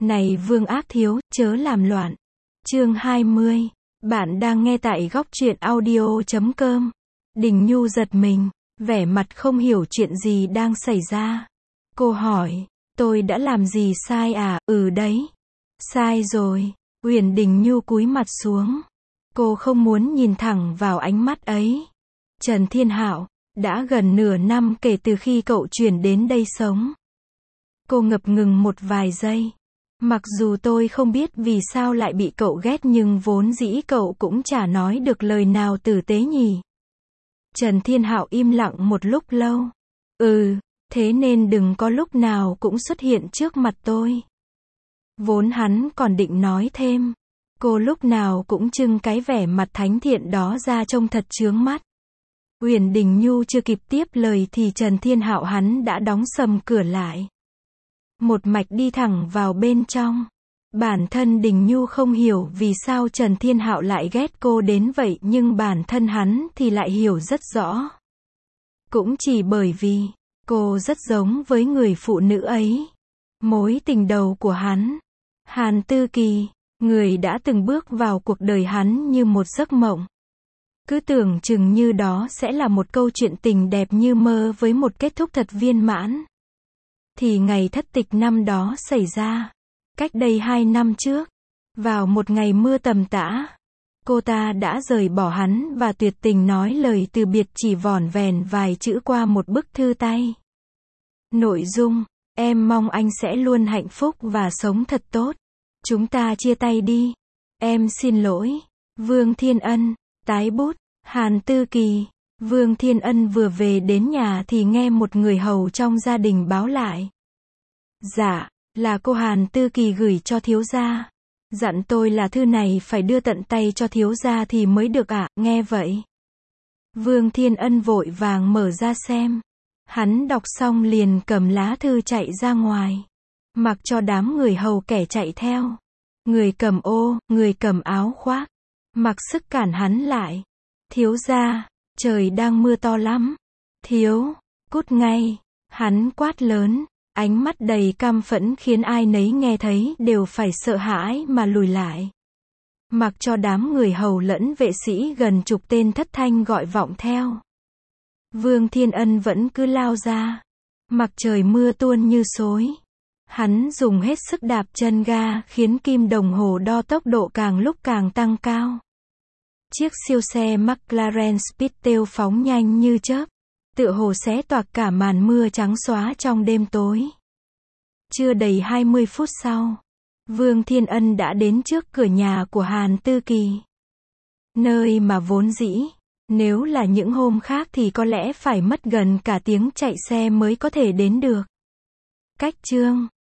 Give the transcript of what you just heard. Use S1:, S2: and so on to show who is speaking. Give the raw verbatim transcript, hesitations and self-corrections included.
S1: Này Vương Ác Thiếu, chớ làm loạn. Chương hai mươi. Bạn đang nghe tại góc truyện audio chấm com. Đình Nhu giật mình, vẻ mặt không hiểu chuyện gì đang xảy ra. Cô hỏi, tôi đã làm gì sai à? Ừ đấy. Sai rồi. Uyển Đình Nhu cúi mặt xuống. Cô không muốn nhìn thẳng vào ánh mắt ấy. Trần Thiên Hạo, đã gần nửa năm kể từ khi cậu chuyển đến đây sống. Cô ngập ngừng một vài giây. Mặc dù tôi không biết vì sao lại bị cậu ghét nhưng vốn dĩ cậu cũng chả nói được lời nào tử tế nhỉ. Trần Thiên Hạo im lặng một lúc lâu. Ừ, thế nên đừng có lúc nào cũng xuất hiện trước mặt tôi. Vốn hắn còn định nói thêm. Cô lúc nào cũng trưng cái vẻ mặt thánh thiện đó ra trông thật chướng mắt. Uyển Đình Nhu chưa kịp tiếp lời thì Trần Thiên Hạo hắn đã đóng sầm cửa lại. Một mạch đi thẳng vào bên trong. Bản thân Đình Nhu không hiểu vì sao Trần Thiên Hạo lại ghét cô đến vậy nhưng bản thân hắn thì lại hiểu rất rõ. Cũng chỉ bởi vì cô rất giống với người phụ nữ ấy. Mối tình đầu của hắn, Hàn Tư Kỳ, người đã từng bước vào cuộc đời hắn như một giấc mộng. Cứ tưởng chừng như đó sẽ là một câu chuyện tình đẹp như mơ với một kết thúc thật viên mãn. Thì ngày thất tịch năm đó xảy ra. Cách đây hai năm trước. Vào một ngày mưa tầm tã. Cô ta đã rời bỏ hắn và tuyệt tình nói lời từ biệt chỉ vỏn vẹn vài chữ qua một bức thư tay. Nội dung, em mong anh sẽ luôn hạnh phúc và sống thật tốt. Chúng ta chia tay đi. Em xin lỗi. Vương Thiên Ân. Tái bút. Hàn Tư Kỳ. Vương Thiên Ân vừa về đến nhà thì nghe một người hầu trong gia đình báo lại. Dạ, là cô Hàn Tư Kỳ gửi cho thiếu gia. Dặn tôi là thư này phải đưa tận tay cho thiếu gia thì mới được ạ, à, nghe vậy. Vương Thiên Ân vội vàng mở ra xem. Hắn đọc xong liền cầm lá thư chạy ra ngoài. Mặc cho đám người hầu kẻ chạy theo. Người cầm ô, người cầm áo khoác. Mặc sức cản hắn lại. Thiếu gia, trời đang mưa to lắm. Thiếu, cút ngay. Hắn quát lớn, ánh mắt đầy căm phẫn khiến ai nấy nghe thấy đều phải sợ hãi mà lùi lại. Mặc cho đám người hầu lẫn vệ sĩ gần chục tên thất thanh gọi vọng theo. Vương Thiên Ân vẫn cứ lao ra. Mặc trời mưa tuôn như xối. Hắn dùng hết sức đạp chân ga khiến kim đồng hồ đo tốc độ càng lúc càng tăng cao. Chiếc siêu xe McLaren Speedtail phóng nhanh như chớp, tựa hồ xé toạc cả màn mưa trắng xóa trong đêm tối. Chưa đầy hai mươi phút sau, Vương Thiên Ân đã đến trước cửa nhà của Hàn Tư Kỳ. Nơi mà vốn dĩ, nếu là những hôm khác thì có lẽ phải mất gần cả tiếng chạy xe mới có thể đến được. Cách chương